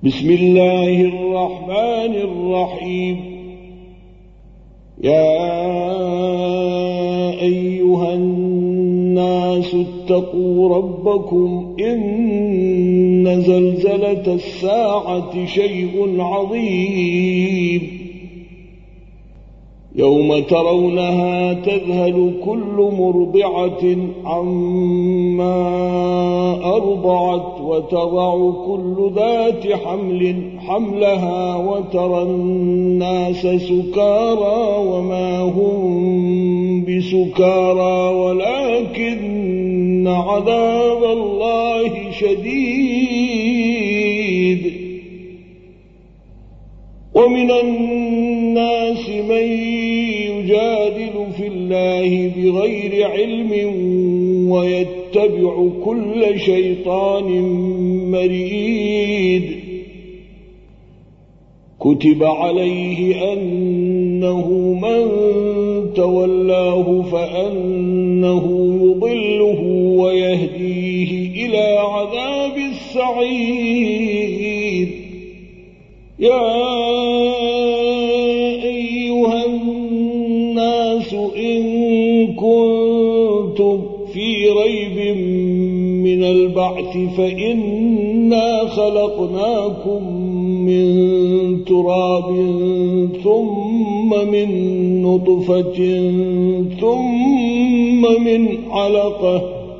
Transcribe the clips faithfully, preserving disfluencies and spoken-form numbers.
بسم الله الرحمن الرحيم. يا أيها الناس اتقوا ربكم إن زلزلة الساعة شيء عظيم يوم ترونها تذهل كل مرضعة عما أرضعت وتضع كل ذات حمل حملها وترى الناس سكارى وما هم بسكارى ولكن عذاب الله شديد. ومن الناس من يجادل في الله بغير علم ويتبع كل شيطان مريد. كتب عليه أنه من تولاه فأنه يضله ويهديه إلى عذاب السعير. يا أيها الناس إن كنتم في ريب من البعث فإنا خلقناكم من تراب ثم من نطفة ثم من علقة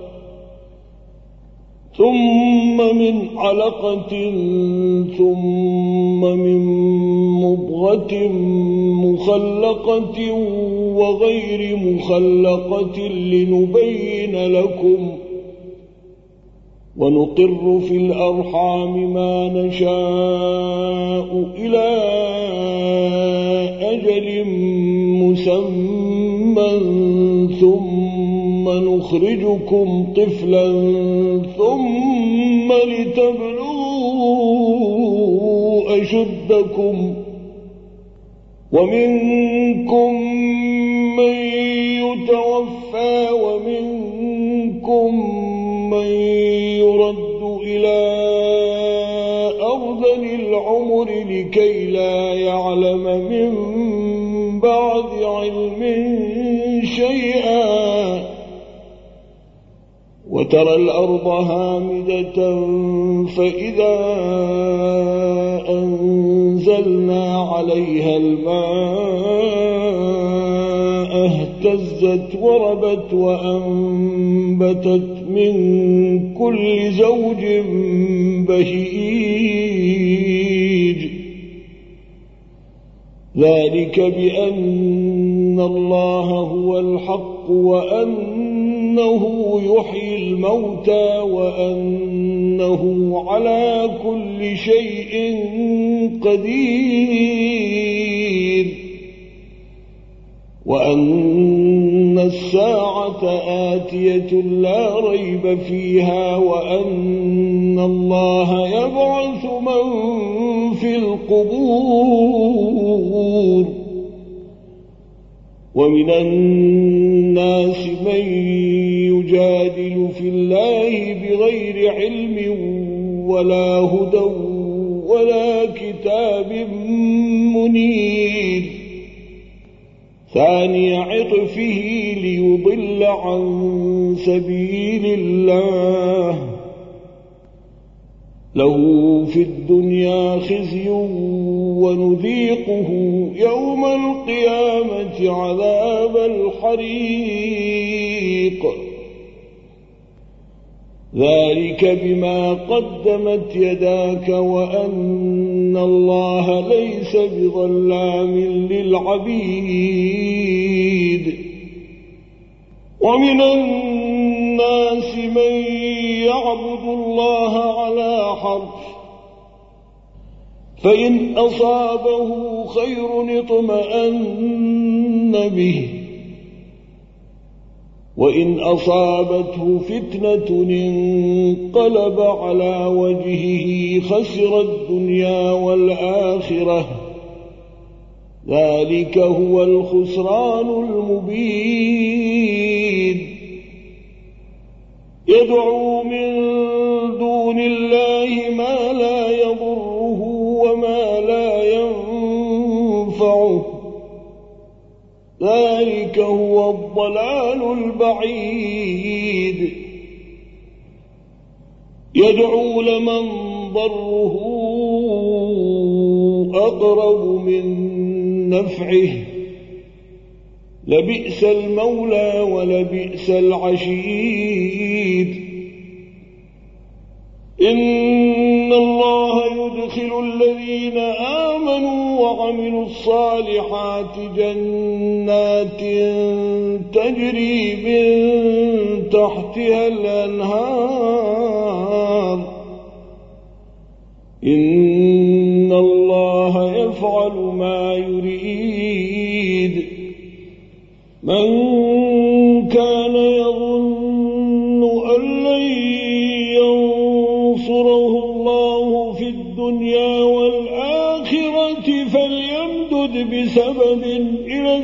ثم من علقة ثم من مضغة مخلقة وغير مخلقة لنبين لكم ونقر في الأرحام ما نشاء إلى أجل مسمى ثم نخرجكم طفلا ثم لتبلغوا أشدكم ومنكم من يتوفى ومنكم من يرد إلى أرذل العمر لكي لا يعلم من بعد علم شيئا. وترى الأرض هامدة فإذا أنزلنا عليها الماء اهتزت وربت وأنبتت من كل زوج بهيج. ذلك بأن الله هو الحق وأنه يحيي الموتى وأنه على كل شيء قدير وأن الساعة آتية لا ريب فيها وأن الله يبعث من في القبور. ومن الناس من يجادل في الله بغير علم ولا هدى ولا كتاب منير. ثاني عطفه ليضل عن سبيل الله له في الدنيا خزي ونذيقه يوم القيامة عذاب الحريق. ذلك بما قدمت يداك وأن الله ليس بظلام للعبيد. ومن الناس من يعبد الله على حرف فإن أصابه خير اطمأن به وإن أصابته فتنة انقلب على وجهه خسر الدنيا والآخرة. ذلك هو الخسران المبين. يدعو من دون الله ما لا يضره ذلك هو الضلال البعيد يدعو لمن ضره أقرب من نفعه لبئس المولى ولبئس العشير إن الله يدخل الذين آمنوا وعملوا الصالحات جنات تجري من تحتها الأنهار إن الله يفعل ما يريد من كان يظن أن لن ينصره الله في الدنيا والآخرة فليمدد بسبب إلى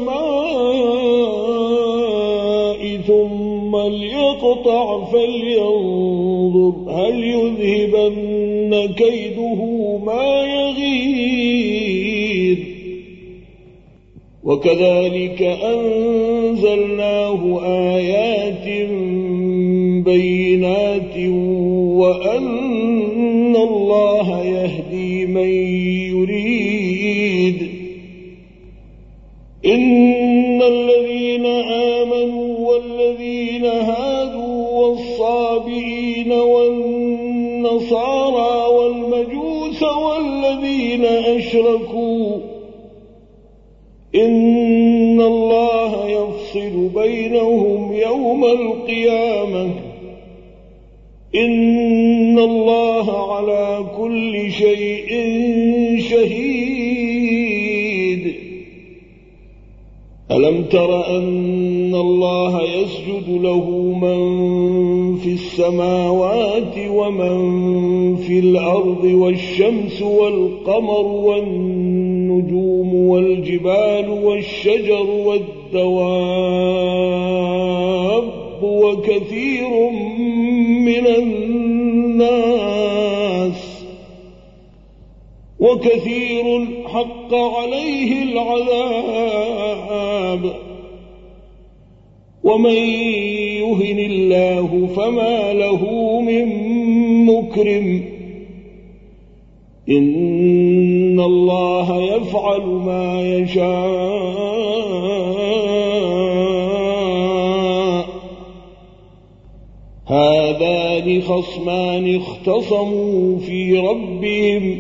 السماء ثم ليقطع فلينظر هل يذهبن كيده ما يغير وكذلك أنزلناه آيات بينات وأن الله يهدي من يريد إن الذين آمنوا والذين هادوا والصابئين والنصارى والمجوس والذين أشركوا إن الله يفصل بينهم يوم القيامة إن الله على كل شيء شهيد ألم تر أن الله يسجد له من في السماوات ومن في الأرض والشمس والقمر والنجوم والجبال والشجر والدواب وكثير من الناس وكثير حق عليه العذاب ومن يهن الله فما له من مكرم إن الله يفعل ما يشاء هذان خصمان اختصموا في ربهم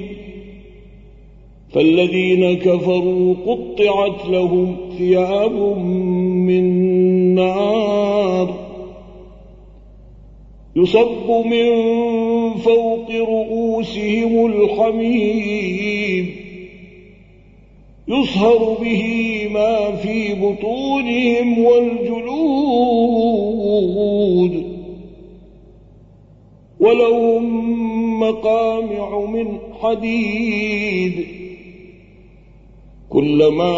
فالذين كفروا قطعت لهم ثياب من نار يصب من فوق رؤوسهم الحميم يصهر به ما في بطونهم والجلود ولهم مقامع من حديد كلما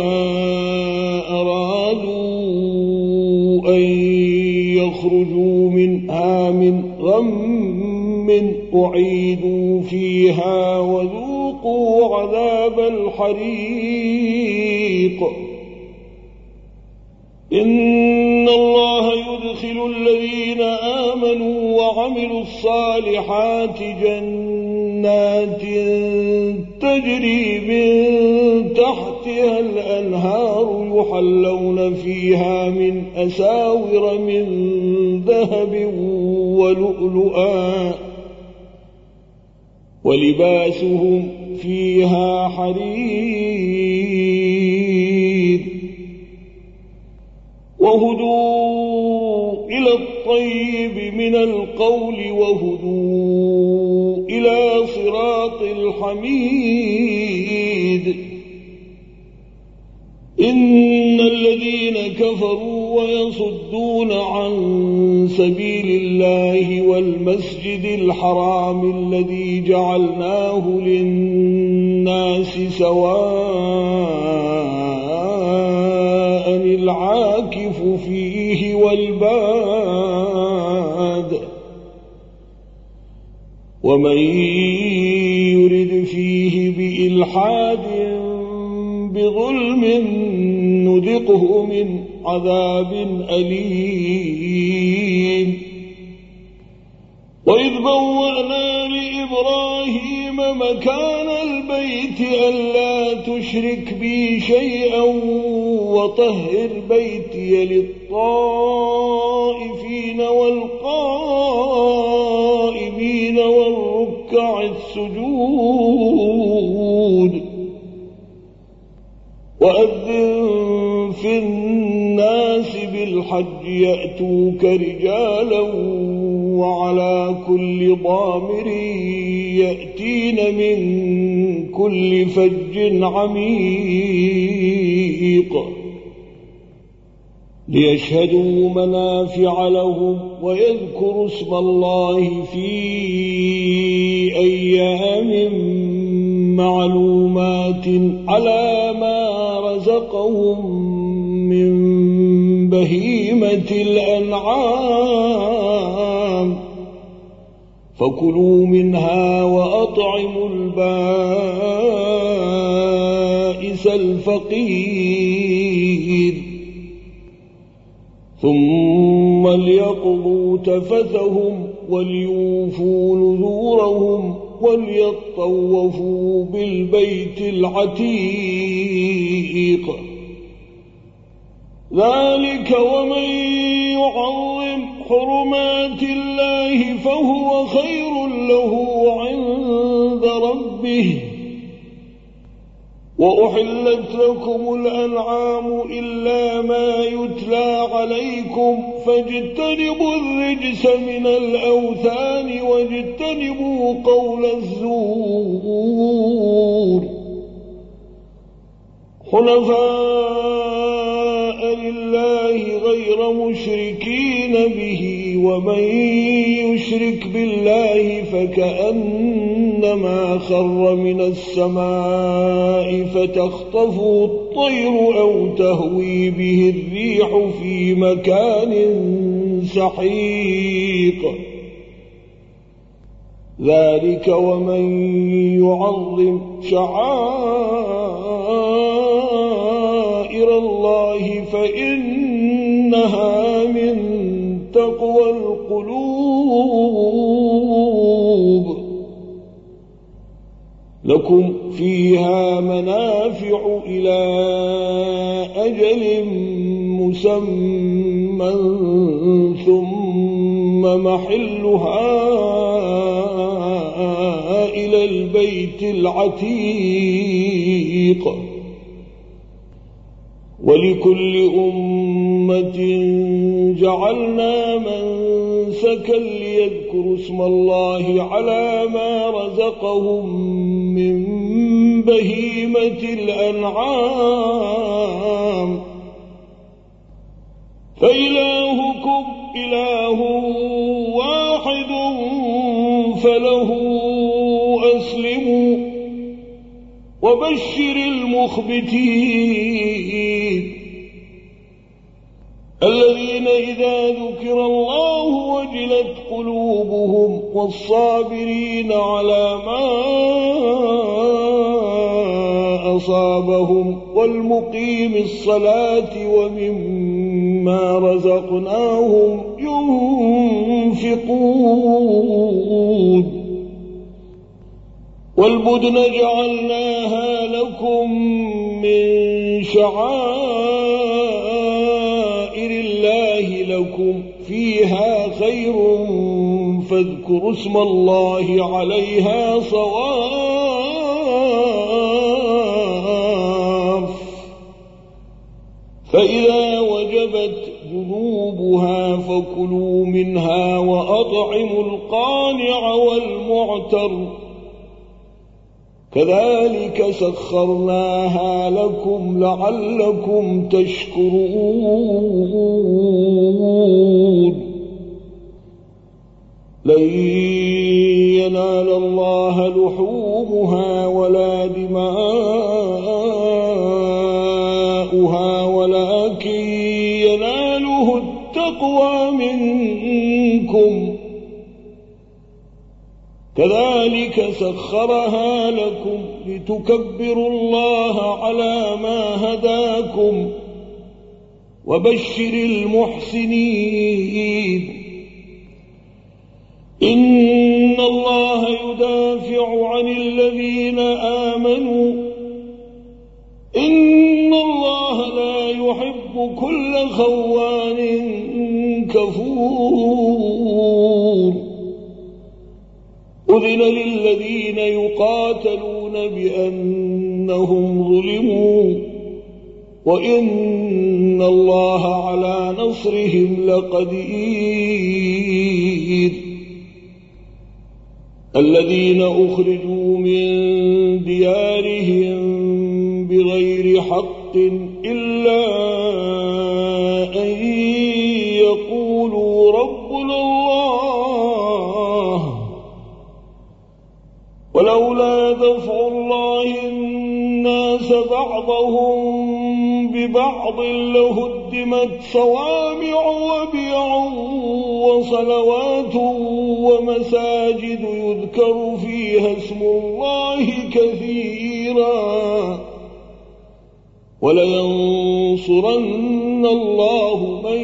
أرادوا أن يخرجوا منها من غم أعيدوا فيها وذوقوا عذاب الحريق إن الله يدخل الذين آمنوا وعملوا الصالحات جنات تجري من تحتها الأنهار يحلون فيها من أساور من ذهب ولؤلؤا ولباسهم فيها حرير وهدوا إلى الطيب من القول وهدوا إلى صراط الحميد إن الذين كفروا ويصدون عن سبيل الله والمسجد الحرام الذي جعلناه للناس سواء العاكف فيه والباد ومن يرد فيه بإلحاد بظلم نذقه من عذاب أليم. وإذ بوأنا لإبراهيم مكان البيت ألا تشرك بي شيئا وطهر بيتي للطائفين والقائمين والركع السجود. وأذن في الناس بالحج يأتوك رجالا وعلى كل ضامر يأتين من كل فج عميق ليشهدوا منافع لهم ويذكروا اسم الله في أيام معلومات على ما رزقهم من بهيمة الأنعام فكلوا منها وأطعموا البائس الفقير ثم ليقضوا تفثهم وليوفوا نذورهم وليطوفوا بالبيت العتيق. ذلك ومن يعظم حرمات الله فهو خير له عند ربه. وأحلت لكم الأنعام إلا ما يتلى عليكم فاجتنبوا الرجس من الأوثان واجتنبوا قول الزور حنفاء لله غير مشركين به. ومن يشرك بالله فكأنما خر من السماء فتخطفه الطير أو تهوي به الريح في مكان سحيق. ذلك ومن يعظم شعائر الله فإنها من تقوى القلوب. لكم فيها منافع إلى أجل مسمى ثم محلها إلى البيت العتيق. ولكل أمة جعلنا منسكا ليذكروا اسم الله على ما رزقهم من بهيمة الأنعام فإلهكم إله واحد فله أسلموا وبشر المخبتين الذين إذا ذكر الله وجلت قلوبهم والصابرين على ما أصابهم والمقيم الصلاة ومما رزقناهم ينفقون. والبدن جعلناها لكم من شعائر الله لكم فيها خير فاذكروا اسم الله عليها صواف. فإذا وجبت جنوبها فكلوا منها وأطعموا القانع والمعتر كذلك سخرناها لكم لعلكم تشكرون. لن ينال الله لحومها ولا دماؤها ولكن يناله التقوى منكم كذلك سخرها لكم لتكبروا الله على ما هداكم وبشر المحسنين إن الله يدافع عن الذين آمنوا إن الله لا يحب كل خوان كفور أذن للذين يقاتلون بأنهم ظلموا وإن الله على نصرهم لقدير الذين أخرجوا من ديارهم بغير حق إلا أن يقولوا ربنا الله ولولا دفع الله الناس بعضهم ببعض لهدمت صوامع وبيع وصلوات ومساجد يذكر فيها اسم الله كثيرا ولينصرن الله من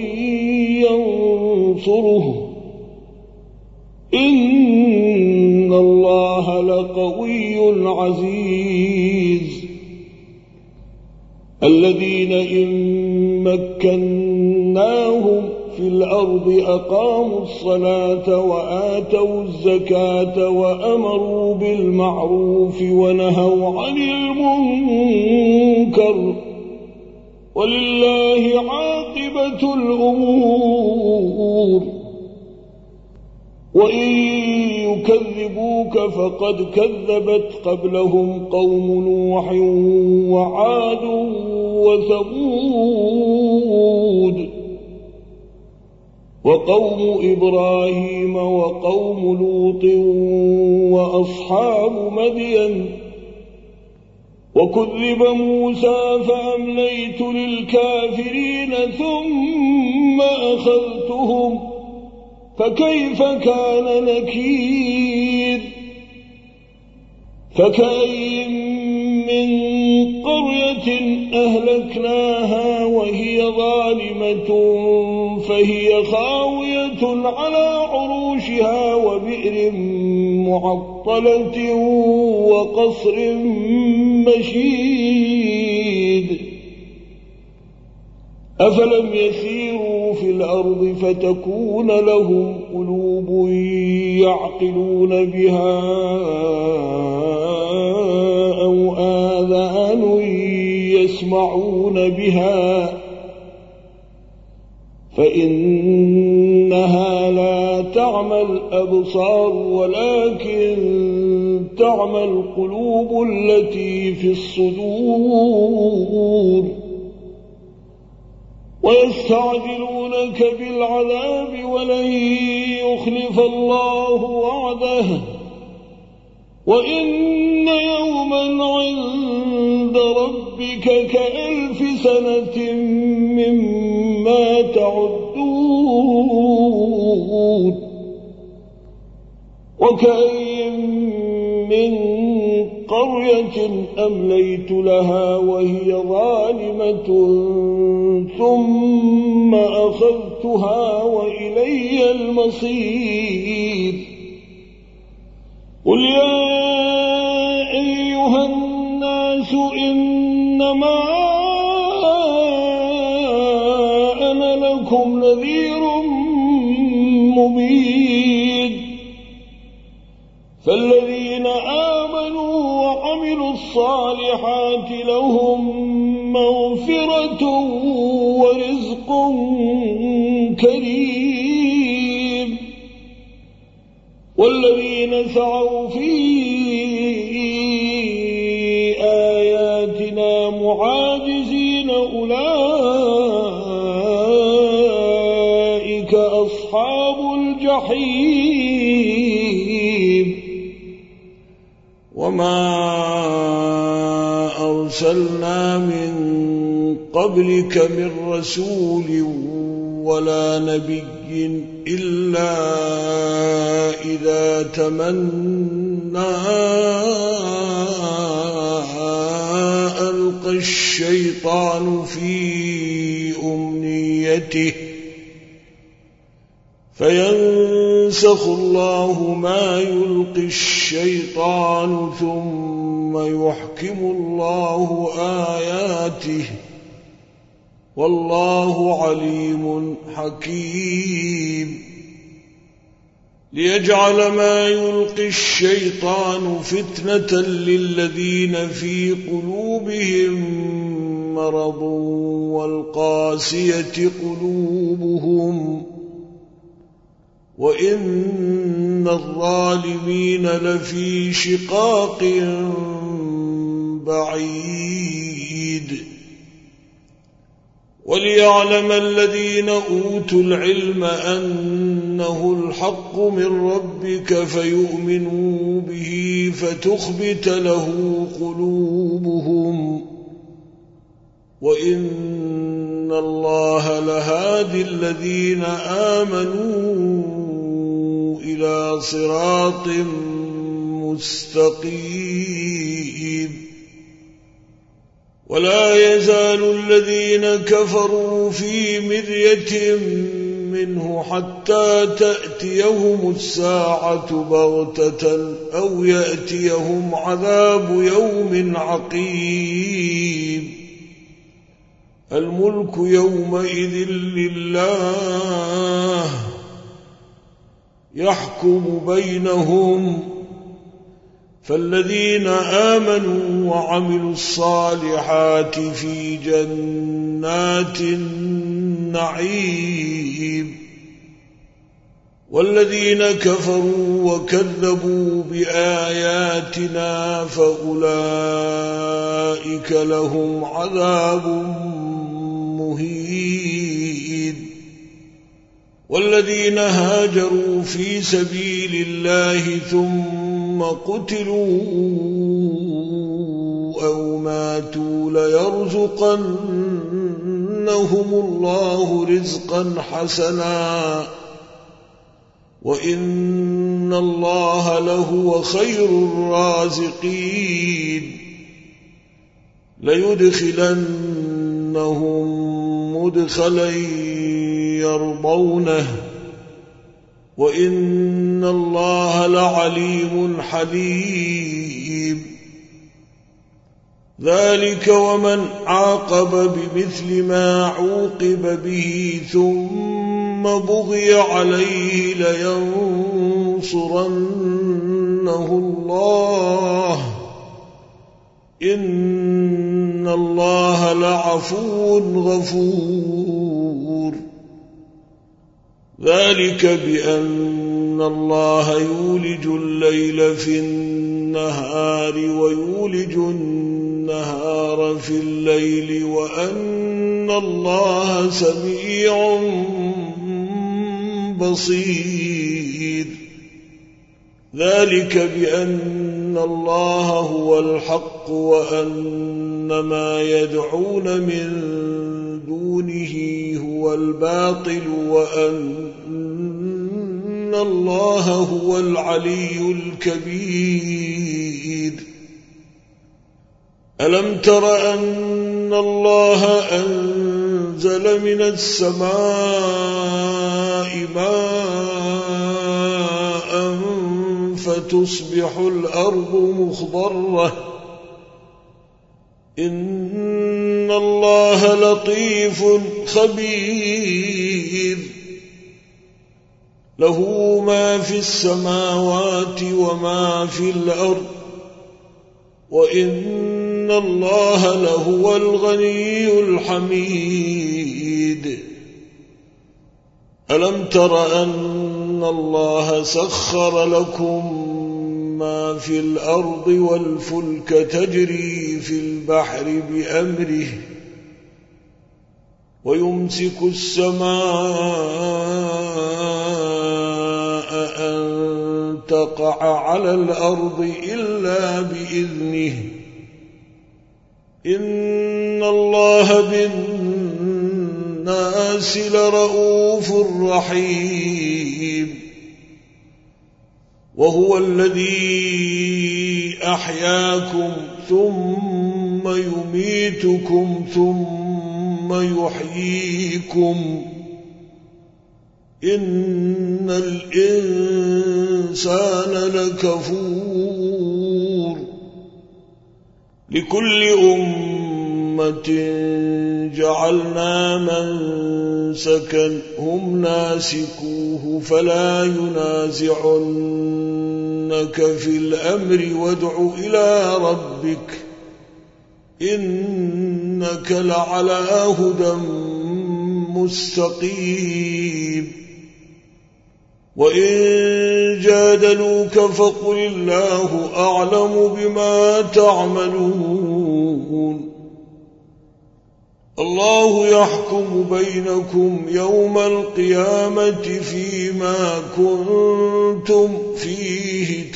ينصره إن الله لقوي عزيز الذين إن مكناهم في الأرض أقاموا الصلاة وآتوا الزكاة وأمروا بالمعروف ونهوا عن المنكر ولله عاقبة الأمور وإن يكذبوك فقد كذبت قبلهم قوم نوح وعاد وثمود وقوم إبراهيم وقوم لوط وأصحاب مدين وكذب موسى فأمليت للكافرين ثم أخذتهم فكيف كان نكير فكأي من قرية أهلكناها وهي ظالمة فهي خاوية على عروشها وبئر معطلة وقصر مشيد أفلم يسيروا في الأرض فتكون لهم قلوب يعقلون بها أو آذان يسمعون بها فإنها لا تعمى الأبصار ولكن تعمى القلوب التي في الصدور ويستعجلونك بالعذاب ولن يخلف الله وعده وإن يوما عند ربك كألف سنة مما تعدون وكأي من قرية أمليت لها وهي ظالمة ثم أخذتها وإلي المصير قل يا أيها الناس إنما أنا لكم نذير مبين فالذين آمنوا وعملوا الصالحات لهم مغفرة ورزق كريم والذين سعوا في آياتنا معاجزين أولئك أصحاب الجحيم وما أرسلنا من قبلك من رسول ولا نبي إلا إذا تمنى ألقى الشيطان في أمنيته فينسخ الله ما يلقي الشيطان ثم يحكم الله آياته والله عليم حكيم ليجعل ما يلقي الشيطان فتنة للذين في قلوبهم مرض والقاسية قلوبهم وإن الظالمين لفي شقاق بعيد وليعلم الذين أوتوا العلم أنه الحق من ربك فيؤمنوا به فتخبت له قلوبهم وإن الله لهادي الذين آمنوا إلى صراط مستقيم ولا يزال الذين كفروا في مرية منه حتى تأتيهم الساعة بغتة أو يأتيهم عذاب يوم عقيم الملك يومئذ لله يحكم بينهم فالذين آمنوا وعملوا الصالحات في جنات النعيم والذين كفروا وكذبوا بآياتنا فأولئك لهم عذاب مهين والذين هاجروا في سبيل الله ثم قتلوا أو ماتوا ليرزقنهم الله رزقا حسنا وإن الله لهو خير الرازقين ليدخلنهم مدخلا يرضونه وإن الله لعليم حليم ذلك ومن عاقب بمثل ما عوقب به ثم بغي عليه لينصرنه الله إن الله لعفو غفور ذلك بأن الله يولج الليل في النهار ويولج النهار في الليل وأن الله سميع بصير ذلك بأن الله هو الحق وأن ما يدعون من دونه هو الباطل وأن الله هو العلي الكبير ألم تر أن الله أنزل من السماء ماء فتصبح الأرض مخضرة إن الله لطيف خبير له ما في السماوات وما في الأرض وإن الله لهو الغني الحميد ألم تر أن الله سخر لكم ما في الأرض والفلك تجري في البحر بأمره ويمسك السماء أن تقع على الأرض إلا بإذنه إن الله بالناس لرؤوف رحيم وهو الذي أحياكم ثم يميتكم ثم يحييكم إن الإنسان لكفور لكل أمة جعلنا منسكا هم ناسكوه فلا ينازعنك في الأمر وادع إلى ربك إنك لعلى هدى مستقيم وإن جادلوك فقل الله أعلم بما تعملون الله يحكم بينكم يوم القيامة فيما كنتم فيه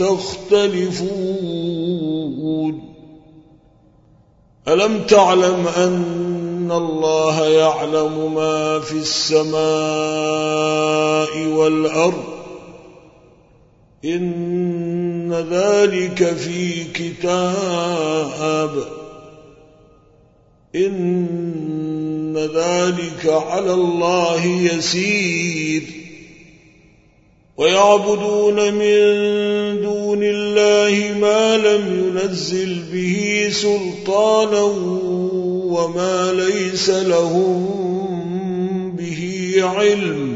تختلفون ألم تعلم أن الله يعلم ما في السماء والأرض إن ذلك في كتاب إن ذلك على الله يسير ويعبدون من دون الله ما لم ينزل به سلطانا وما ليس لهم به علم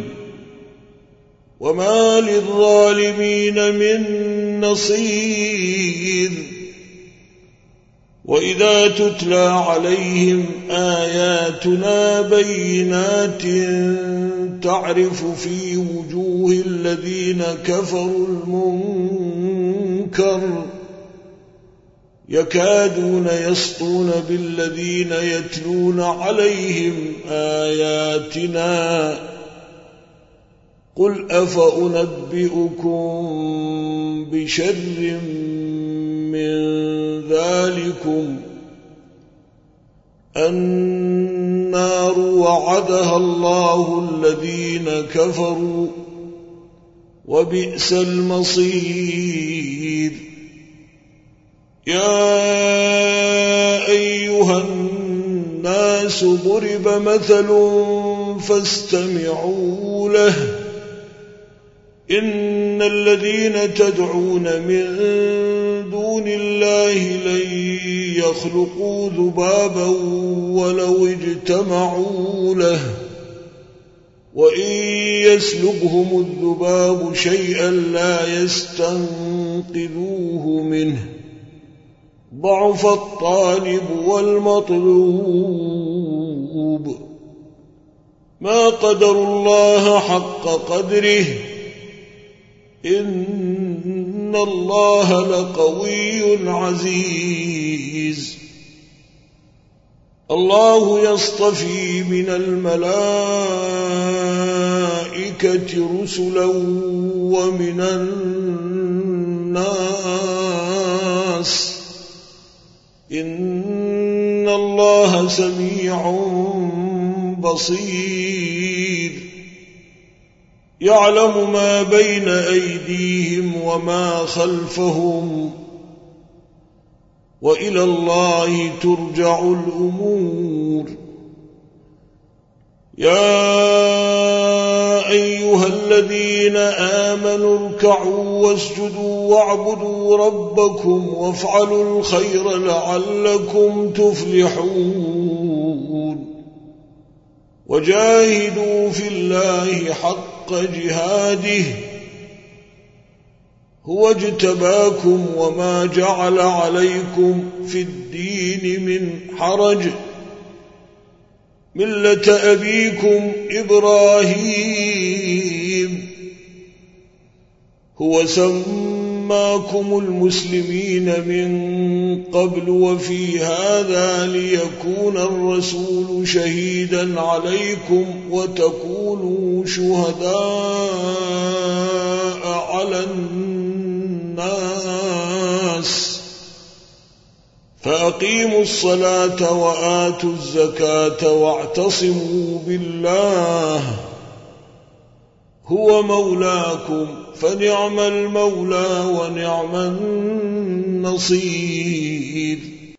وما للظالمين من نصير وإذا تتلى عليهم آياتنا بينات تعرف في وجوه الذين كفروا المنكر يكادون يسطون بالذين يتلون عليهم آياتنا قل أفأنبئكم بشر من ذلكم النار وعدها الله الذين كفروا وبئس المصير يا أيها الناس ضرب مثل فاستمعوا له إن الذين تدعون من دون الله لن يخلقوا ذبابا ولو اجتمعوا له وإن يسلبهم الذباب شيئا لا يستنقذوه منه ضعف الطالب والمطلوب ما قدر الله حق قدره إن الله لقوي عزيز الله يصطفي من الملائكة رسلا ومن الناس إن الله سميع بصير يعلم ما بين أيديهم وما خلفهم وإلى الله ترجع الأمور يا أيها الذين آمنوا اركعوا واسجدوا واعبدوا ربكم وافعلوا الخير لعلكم تفلحون وجاهدوا في الله حق جهاده هو اجتباكم وما جعل عليكم في الدين من حرج ملة أبيكم إبراهيم هو سماكم المسلمين من قبل وفي هذا ليكون الرسول شهيدا عليكم وتكونوا شهداء على الناس فأقيموا الصلاة وآتوا الزكاة واعتصموا بالله هو مولاكم فنعم المولى ونعم النصير.